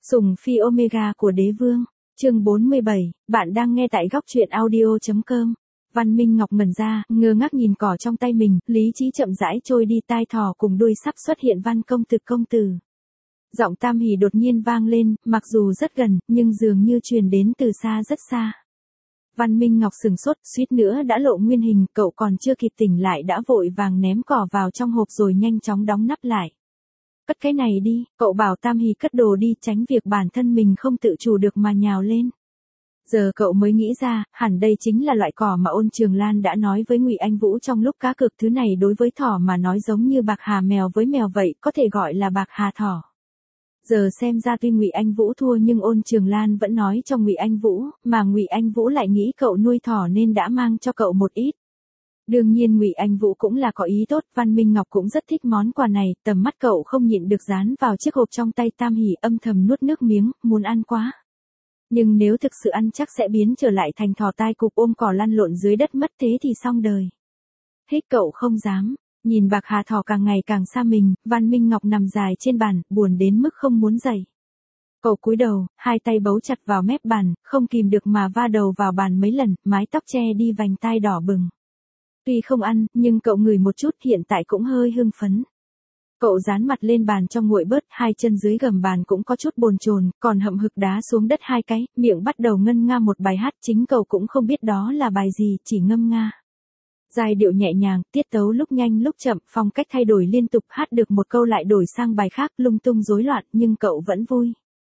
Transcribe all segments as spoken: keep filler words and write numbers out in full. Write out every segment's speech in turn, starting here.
Sủng phi Omega của đế vương. Chương bốn mươi bảy, bạn đang nghe tại góc truyện audio chấm com. Văn Minh Ngọc ngẩn ra, ngơ ngác nhìn cỏ trong tay mình, lý trí chậm rãi trôi đi, tai thỏ cùng đuôi sắp xuất hiện. Văn công tử công tử. Giọng Tam Hỷ đột nhiên vang lên, mặc dù rất gần, nhưng dường như truyền đến từ xa rất xa. Văn Minh Ngọc sừng sốt, suýt nữa đã lộ nguyên hình, cậu còn chưa kịp tỉnh lại đã vội vàng ném cỏ vào trong hộp rồi nhanh chóng đóng nắp lại. Cất cái này đi, cậu bảo Tam Hỷ cất đồ đi, tránh việc bản thân mình không tự chủ được mà nhào lên. Giờ cậu mới nghĩ ra, hẳn đây chính là loại cỏ mà Ôn Trường Lan đã nói với Ngụy Anh Vũ trong lúc cá cược. Thứ này đối với thỏ mà nói giống như bạc hà mèo với mèo vậy, có thể gọi là bạc hà thỏ. Giờ xem ra tuy Ngụy Anh Vũ thua nhưng Ôn Trường Lan vẫn nói cho Ngụy Anh Vũ, mà Ngụy Anh Vũ lại nghĩ cậu nuôi thỏ nên đã mang cho cậu một ít. Đương nhiên Ngụy Anh Vũ cũng là có ý tốt, Văn Minh Ngọc cũng rất thích món quà này, tầm mắt cậu không nhịn được dán vào chiếc hộp trong tay Tam Hỷ, âm thầm nuốt nước miếng, muốn ăn quá. Nhưng nếu thực sự ăn chắc sẽ biến trở lại thành thỏ tai cụp ôm cỏ lăn lộn dưới đất mất, thế thì xong đời. Hít cậu không dám. Nhìn bạc hà thỏ càng ngày càng xa mình, Văn Minh Ngọc nằm dài trên bàn, buồn đến mức không muốn dậy. Cậu cúi đầu, hai tay bấu chặt vào mép bàn, không kìm được mà va đầu vào bàn mấy lần, mái tóc che đi vành tai đỏ bừng. Tuy không ăn, nhưng cậu ngửi một chút, hiện tại cũng hơi hưng phấn. Cậu dán mặt lên bàn cho nguội bớt, hai chân dưới gầm bàn cũng có chút bồn chồn, còn hậm hực đá xuống đất hai cái, miệng bắt đầu ngân nga một bài hát, chính cậu cũng không biết đó là bài gì, chỉ ngâm nga. Giai điệu nhẹ nhàng, tiết tấu lúc nhanh lúc chậm, phong cách thay đổi liên tục, hát được một câu lại đổi sang bài khác, lung tung rối loạn, nhưng cậu vẫn vui.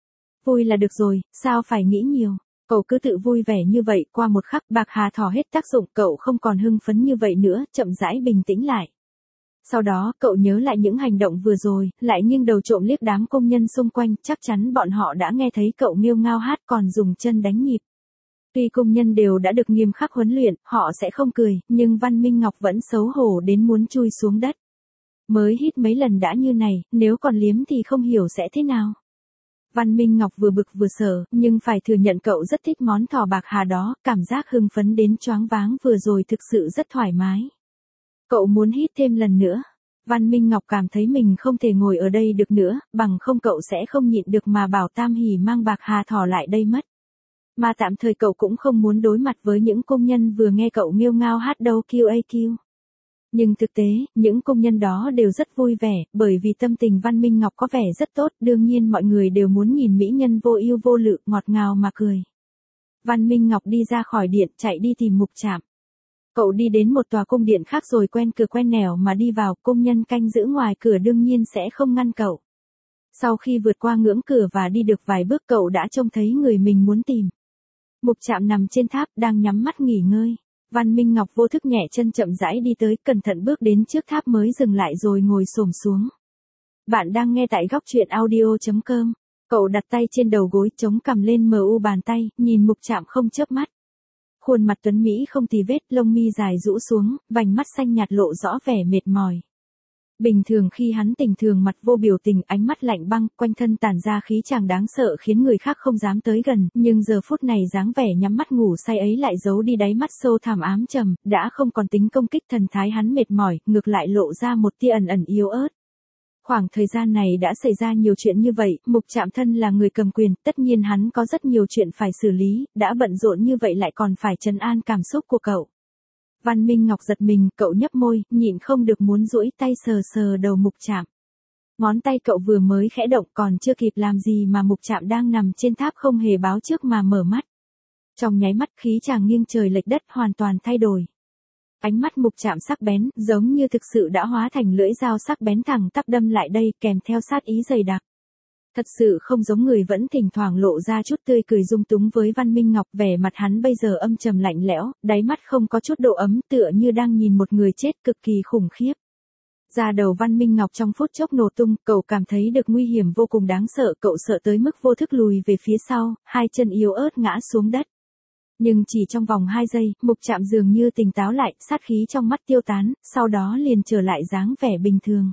Vui là được rồi, sao phải nghĩ nhiều. Cậu cứ tự vui vẻ như vậy, qua một khắc bạc hà thỏ hết tác dụng, cậu không còn hưng phấn như vậy nữa, chậm rãi bình tĩnh lại. Sau đó, cậu nhớ lại những hành động vừa rồi, lại nghiêng đầu trộm liếc đám công nhân xung quanh, chắc chắn bọn họ đã nghe thấy cậu nghêu ngao hát còn dùng chân đánh nhịp. Tuy công nhân đều đã được nghiêm khắc huấn luyện, họ sẽ không cười, nhưng Văn Minh Ngọc vẫn xấu hổ đến muốn chui xuống đất. Mới hít mấy lần đã như này, nếu còn liếm thì không hiểu sẽ thế nào. Văn Minh Ngọc vừa bực vừa sợ, nhưng phải thừa nhận cậu rất thích món thỏ bạc hà đó, cảm giác hưng phấn đến choáng váng vừa rồi thực sự rất thoải mái. Cậu muốn hít thêm lần nữa. Văn Minh Ngọc cảm thấy mình không thể ngồi ở đây được nữa, bằng không cậu sẽ không nhịn được mà bảo Tam Hỷ mang bạc hà thỏ lại đây mất. Mà tạm thời cậu cũng không muốn đối mặt với những công nhân vừa nghe cậu nghêu ngao hát đâu kiu a kiu. Nhưng thực tế, những công nhân đó đều rất vui vẻ, bởi vì tâm tình Văn Minh Ngọc có vẻ rất tốt, đương nhiên mọi người đều muốn nhìn mỹ nhân vô ưu vô lự, ngọt ngào mà cười. Văn Minh Ngọc đi ra khỏi điện, chạy đi tìm Mục Trạm. Cậu đi đến một tòa cung điện khác rồi quen cửa quen nẻo mà đi vào, công nhân canh giữ ngoài cửa đương nhiên sẽ không ngăn cậu. Sau khi vượt qua ngưỡng cửa và đi được vài bước cậu đã trông thấy người mình muốn tìm. Mục Trạm nằm trên tháp, đang nhắm mắt nghỉ ngơi. Văn Minh Ngọc vô thức nhẹ chân chậm rãi đi tới, cẩn thận bước đến trước tháp mới dừng lại rồi ngồi xổm xuống. Bạn đang nghe tại góc truyện audio chấm com. Cậu đặt tay trên đầu gối, chống cằm lên mờ u bàn tay, nhìn Mục Trạm không chớp mắt. Khuôn mặt tuấn mỹ không tì vết, lông mi dài rũ xuống, vành mắt xanh nhạt lộ rõ vẻ mệt mỏi. Bình thường khi hắn tình thường mặt vô biểu tình, ánh mắt lạnh băng, quanh thân tản ra khí chàng đáng sợ khiến người khác không dám tới gần, nhưng giờ phút này dáng vẻ nhắm mắt ngủ say ấy lại giấu đi đáy mắt sâu thẳm ám trầm, đã không còn tính công kích, thần thái hắn mệt mỏi, ngược lại lộ ra một tia ẩn ẩn yếu ớt. Khoảng thời gian này đã xảy ra nhiều chuyện như vậy, Mục Trạm thân là người cầm quyền, tất nhiên hắn có rất nhiều chuyện phải xử lý, đã bận rộn như vậy lại còn phải trấn an cảm xúc của cậu. Văn Minh Ngọc giật mình, cậu nhấp môi, nhịn không được muốn duỗi tay sờ sờ đầu Mục Trạm. Ngón tay cậu vừa mới khẽ động, còn chưa kịp làm gì mà Mục Trạm đang nằm trên tháp không hề báo trước mà mở mắt. Trong nháy mắt khí chàng nghiêng trời lệch đất hoàn toàn thay đổi. Ánh mắt Mục Trạm sắc bén, giống như thực sự đã hóa thành lưỡi dao sắc bén thẳng tắp đâm lại đây, kèm theo sát ý dày đặc. Thật sự không giống người, vẫn thỉnh thoảng lộ ra chút tươi cười dung túng với Văn Minh Ngọc, vẻ mặt hắn bây giờ âm trầm lạnh lẽo, đáy mắt không có chút độ ấm, tựa như đang nhìn một người chết, cực kỳ khủng khiếp. Da đầu Văn Minh Ngọc trong phút chốc nổ tung, cậu cảm thấy được nguy hiểm vô cùng đáng sợ, cậu sợ tới mức vô thức lùi về phía sau, hai chân yếu ớt ngã xuống đất. Nhưng chỉ trong vòng hai giây, Mục Trạm dường như tỉnh táo lại, sát khí trong mắt tiêu tán, sau đó liền trở lại dáng vẻ bình thường.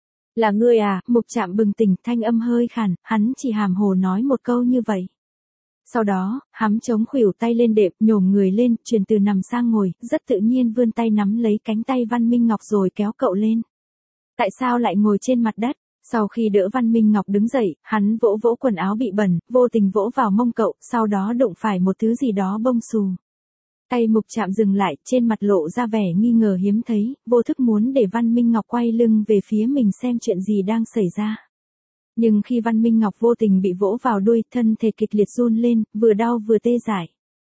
Là ngươi à? Mục Trạm bừng tỉnh, thanh âm hơi khàn, hắn chỉ hàm hồ nói một câu như vậy. Sau đó, hắn chống khuỷu tay lên đệm, nhổm người lên, chuyển từ nằm sang ngồi, rất tự nhiên vươn tay nắm lấy cánh tay Văn Minh Ngọc rồi kéo cậu lên. Tại sao lại ngồi trên mặt đất? Sau khi đỡ Văn Minh Ngọc đứng dậy, hắn vỗ vỗ quần áo bị bẩn, vô tình vỗ vào mông cậu, sau đó đụng phải một thứ gì đó bông xù. Tay Mục Trạm dừng lại, trên mặt lộ ra vẻ nghi ngờ hiếm thấy, vô thức muốn để Văn Minh Ngọc quay lưng về phía mình xem chuyện gì đang xảy ra. Nhưng khi Văn Minh Ngọc vô tình bị vỗ vào đuôi, thân thể kịch liệt run lên, vừa đau vừa tê dại.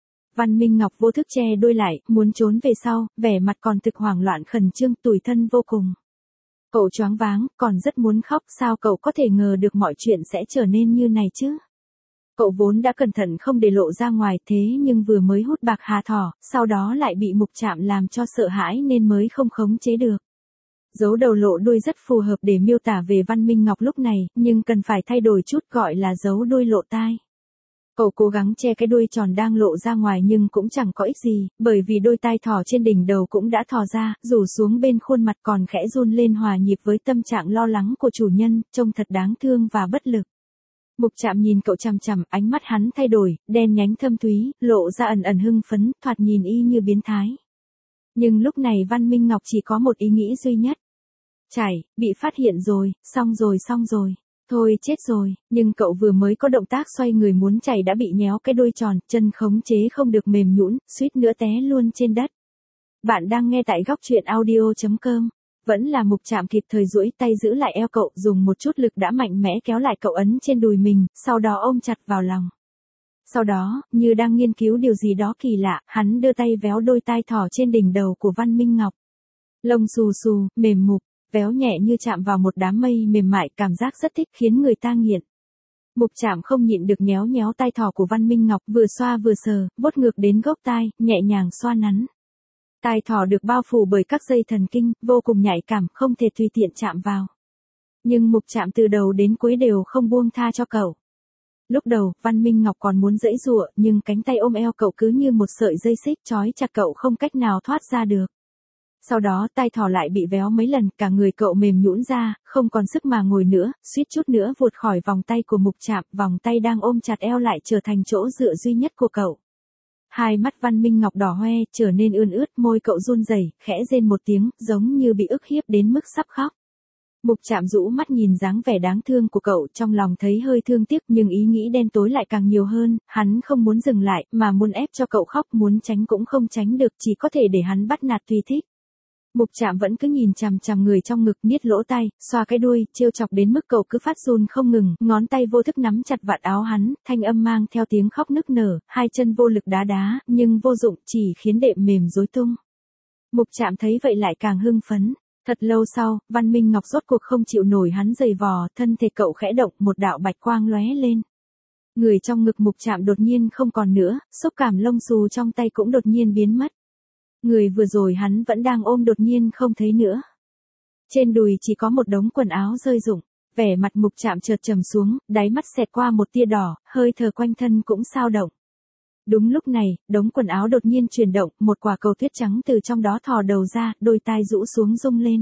Văn Minh Ngọc vô thức che đuôi lại, muốn trốn về sau, vẻ mặt còn thực hoảng loạn khẩn trương, tủi thân vô cùng. Cậu choáng váng, còn rất muốn khóc, sao cậu có thể ngờ được mọi chuyện sẽ trở nên như này chứ? Cậu vốn đã cẩn thận không để lộ ra ngoài, thế nhưng vừa mới hút bạc hà thỏ, sau đó lại bị Mục Trạm làm cho sợ hãi nên mới không khống chế được. Giấu đầu lộ đuôi rất phù hợp để miêu tả về Văn Minh Ngọc lúc này, nhưng cần phải thay đổi chút, gọi là giấu đuôi lộ tai. Cậu cố gắng che cái đuôi tròn đang lộ ra ngoài nhưng cũng chẳng có ích gì, bởi vì đôi tai thỏ trên đỉnh đầu cũng đã thò ra, rủ xuống bên khuôn mặt còn khẽ run lên hòa nhịp với tâm trạng lo lắng của chủ nhân, trông thật đáng thương và bất lực. Mục Trạm nhìn cậu chằm chằm, ánh mắt hắn thay đổi, đen nhánh thâm thúy, lộ ra ẩn ẩn hưng phấn, thoạt nhìn y như biến thái. Nhưng lúc này Văn Minh Ngọc chỉ có một ý nghĩ duy nhất. Chảy, bị phát hiện rồi, xong rồi xong rồi. Thôi chết rồi, nhưng cậu vừa mới có động tác xoay người muốn chạy đã bị nhéo cái đuôi tròn, chân khống chế không được mềm nhũn, suýt nữa té luôn trên đất. Bạn đang nghe tại góc truyện audio chấm com. Vẫn là Mục Trạm kịp thời duỗi tay giữ lại eo cậu, dùng một chút lực đã mạnh mẽ kéo lại cậu ấn trên đùi mình, sau đó ôm chặt vào lòng. Sau đó, như đang nghiên cứu điều gì đó kỳ lạ, hắn đưa tay véo đôi tai thỏ trên đỉnh đầu của Văn Minh Ngọc. Lông xù xù, mềm mục, véo nhẹ như chạm vào một đám mây mềm mại, cảm giác rất thích khiến người ta nghiện. Mục Trạm không nhịn được nhéo nhéo tai thỏ của Văn Minh Ngọc, vừa xoa vừa sờ, vuốt ngược đến gốc tai, nhẹ nhàng xoa nắn. Tai thỏ được bao phủ bởi các dây thần kinh, vô cùng nhạy cảm, không thể tùy tiện chạm vào. Nhưng Mục Trạm từ đầu đến cuối đều không buông tha cho cậu. Lúc đầu, Văn Minh Ngọc còn muốn giãy giụa, nhưng cánh tay ôm eo cậu cứ như một sợi dây xích trói chặt cậu không cách nào thoát ra được. Sau đó tai thỏ lại bị véo mấy lần, cả người cậu mềm nhũn ra, không còn sức mà ngồi nữa, suýt chút nữa vụt khỏi vòng tay của Mục Trạm, vòng tay đang ôm chặt eo lại trở thành chỗ dựa duy nhất của cậu. Hai mắt Văn Minh Ngọc đỏ hoe, trở nên ươn ướt, môi cậu run rẩy, khẽ rên một tiếng, giống như bị ức hiếp đến mức sắp khóc. Mục Trạm rũ mắt nhìn dáng vẻ đáng thương của cậu, trong lòng thấy hơi thương tiếc, nhưng ý nghĩ đen tối lại càng nhiều hơn, hắn không muốn dừng lại, mà muốn ép cho cậu khóc, muốn tránh cũng không tránh được, chỉ có thể để hắn bắt nạt tùy thích. Mục Trạm vẫn cứ nhìn chằm chằm người trong ngực, niết lỗ tai, xoa cái đuôi, trêu chọc đến mức cậu cứ phát run không ngừng, ngón tay vô thức nắm chặt vạt áo hắn, thanh âm mang theo tiếng khóc nức nở, hai chân vô lực đá đá, nhưng vô dụng, chỉ khiến đệm mềm rối tung. Mục Trạm thấy vậy lại càng hưng phấn. Thật lâu sau, Văn Minh Ngọc rốt cuộc không chịu nổi hắn giày vò, thân thể cậu khẽ động, một đạo bạch quang lóe lên. Người trong ngực Mục Trạm đột nhiên không còn nữa, xúc cảm lông xù trong tay cũng đột nhiên biến mất. Người vừa rồi hắn vẫn đang ôm đột nhiên không thấy nữa. Trên đùi chỉ có một đống quần áo rơi rụng, vẻ mặt Mục Trạm chợt trầm xuống, đáy mắt xẹt qua một tia đỏ, hơi thở quanh thân cũng xao động. Đúng lúc này, đống quần áo đột nhiên chuyển động, một quả cầu tuyết trắng từ trong đó thò đầu ra, đôi tai rũ xuống rung lên.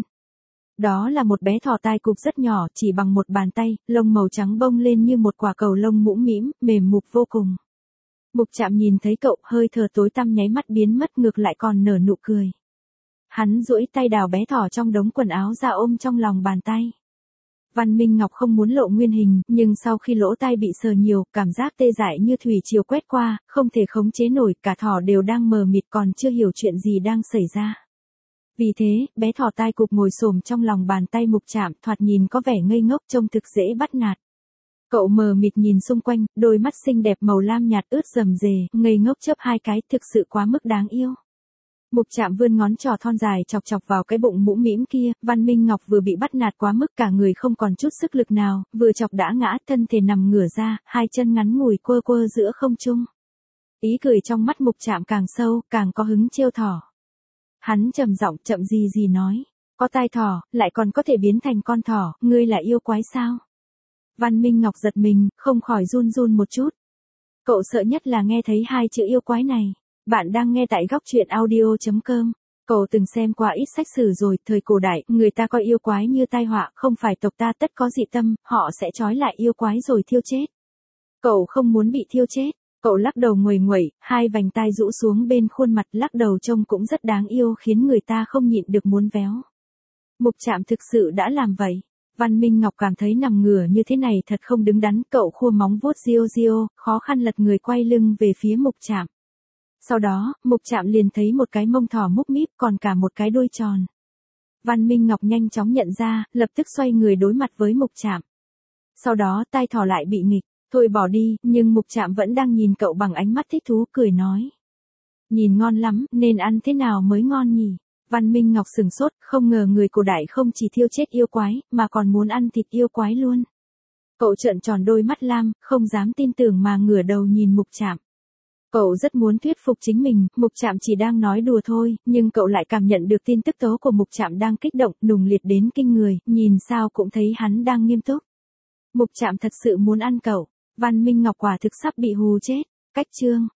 Đó là một bé thỏ tai cụp rất nhỏ, chỉ bằng một bàn tay, lông màu trắng bông lên như một quả cầu lông mũm mĩm, mềm mục vô cùng. Mục Trạm nhìn thấy cậu, hơi thở tối tăm nháy mắt biến mất, ngược lại còn nở nụ cười. Hắn duỗi tay đào bé thỏ trong đống quần áo ra ôm trong lòng bàn tay. Văn Minh Ngọc không muốn lộ nguyên hình, nhưng sau khi lỗ tai bị sờ nhiều, cảm giác tê dại như thủy triều quét qua, không thể khống chế nổi, cả thỏ đều đang mờ mịt còn chưa hiểu chuyện gì đang xảy ra. Vì thế, bé thỏ tai cụp ngồi xổm trong lòng bàn tay Mục Trạm, thoạt nhìn có vẻ ngây ngốc, trông thực dễ bắt nạt. Cậu mờ mịt nhìn xung quanh, đôi mắt xinh đẹp màu lam nhạt ướt rầm rề, ngây ngốc chớp hai cái, thực sự quá mức đáng yêu. Mục Trạm vươn ngón trỏ thon dài chọc chọc vào cái bụng mũm mĩm kia, Văn Minh Ngọc vừa bị bắt nạt quá mức, cả người không còn chút sức lực nào, vừa chọc đã ngã, thân thể nằm ngửa ra, hai chân ngắn ngủi quơ quơ giữa không trung. Ý cười trong mắt Mục Trạm càng sâu, càng có hứng trêu thỏ. Hắn trầm giọng chậm gì gì nói, có tai thỏ, lại còn có thể biến thành con thỏ, ngươi là yêu quái sao? Văn Minh Ngọc giật mình, không khỏi run run một chút. Cậu sợ nhất là nghe thấy hai chữ yêu quái này. Bạn đang nghe tại góc truyện audio chấm com. Cậu từng xem qua ít sách sử rồi, thời cổ đại, người ta coi yêu quái như tai họa, không phải tộc ta tất có dị tâm, họ sẽ trói lại yêu quái rồi thiêu chết. Cậu không muốn bị thiêu chết. Cậu lắc đầu nguầy nguẩy, hai vành tai rũ xuống bên khuôn mặt, lắc đầu trông cũng rất đáng yêu khiến người ta không nhịn được muốn véo. Mục Trạm thực sự đã làm vậy. Văn Minh Ngọc cảm thấy nằm ngửa như thế này thật không đứng đắn, cậu khua móng vuốt rio rio, khó khăn lật người quay lưng về phía Mục Trạm. Sau đó, Mục Trạm liền thấy một cái mông thỏ múp míp còn cả một cái đuôi tròn. Văn Minh Ngọc nhanh chóng nhận ra, lập tức xoay người đối mặt với Mục Trạm. Sau đó tai thỏ lại bị nghịch, thôi bỏ đi, nhưng Mục Trạm vẫn đang nhìn cậu bằng ánh mắt thích thú cười nói. Nhìn ngon lắm, nên ăn thế nào mới ngon nhỉ? Văn Minh Ngọc sừng sốt, không ngờ người cổ đại không chỉ thiêu chết yêu quái, mà còn muốn ăn thịt yêu quái luôn. Cậu trợn tròn đôi mắt lam, không dám tin tưởng mà ngửa đầu nhìn Mục Trạm. Cậu rất muốn thuyết phục chính mình, Mục Trạm chỉ đang nói đùa thôi, nhưng cậu lại cảm nhận được tin tức tố của Mục Trạm đang kích động, nùng liệt đến kinh người, nhìn sao cũng thấy hắn đang nghiêm túc. Mục Trạm thật sự muốn ăn cậu, Văn Minh Ngọc quả thực sắp bị hù chết. Cách chương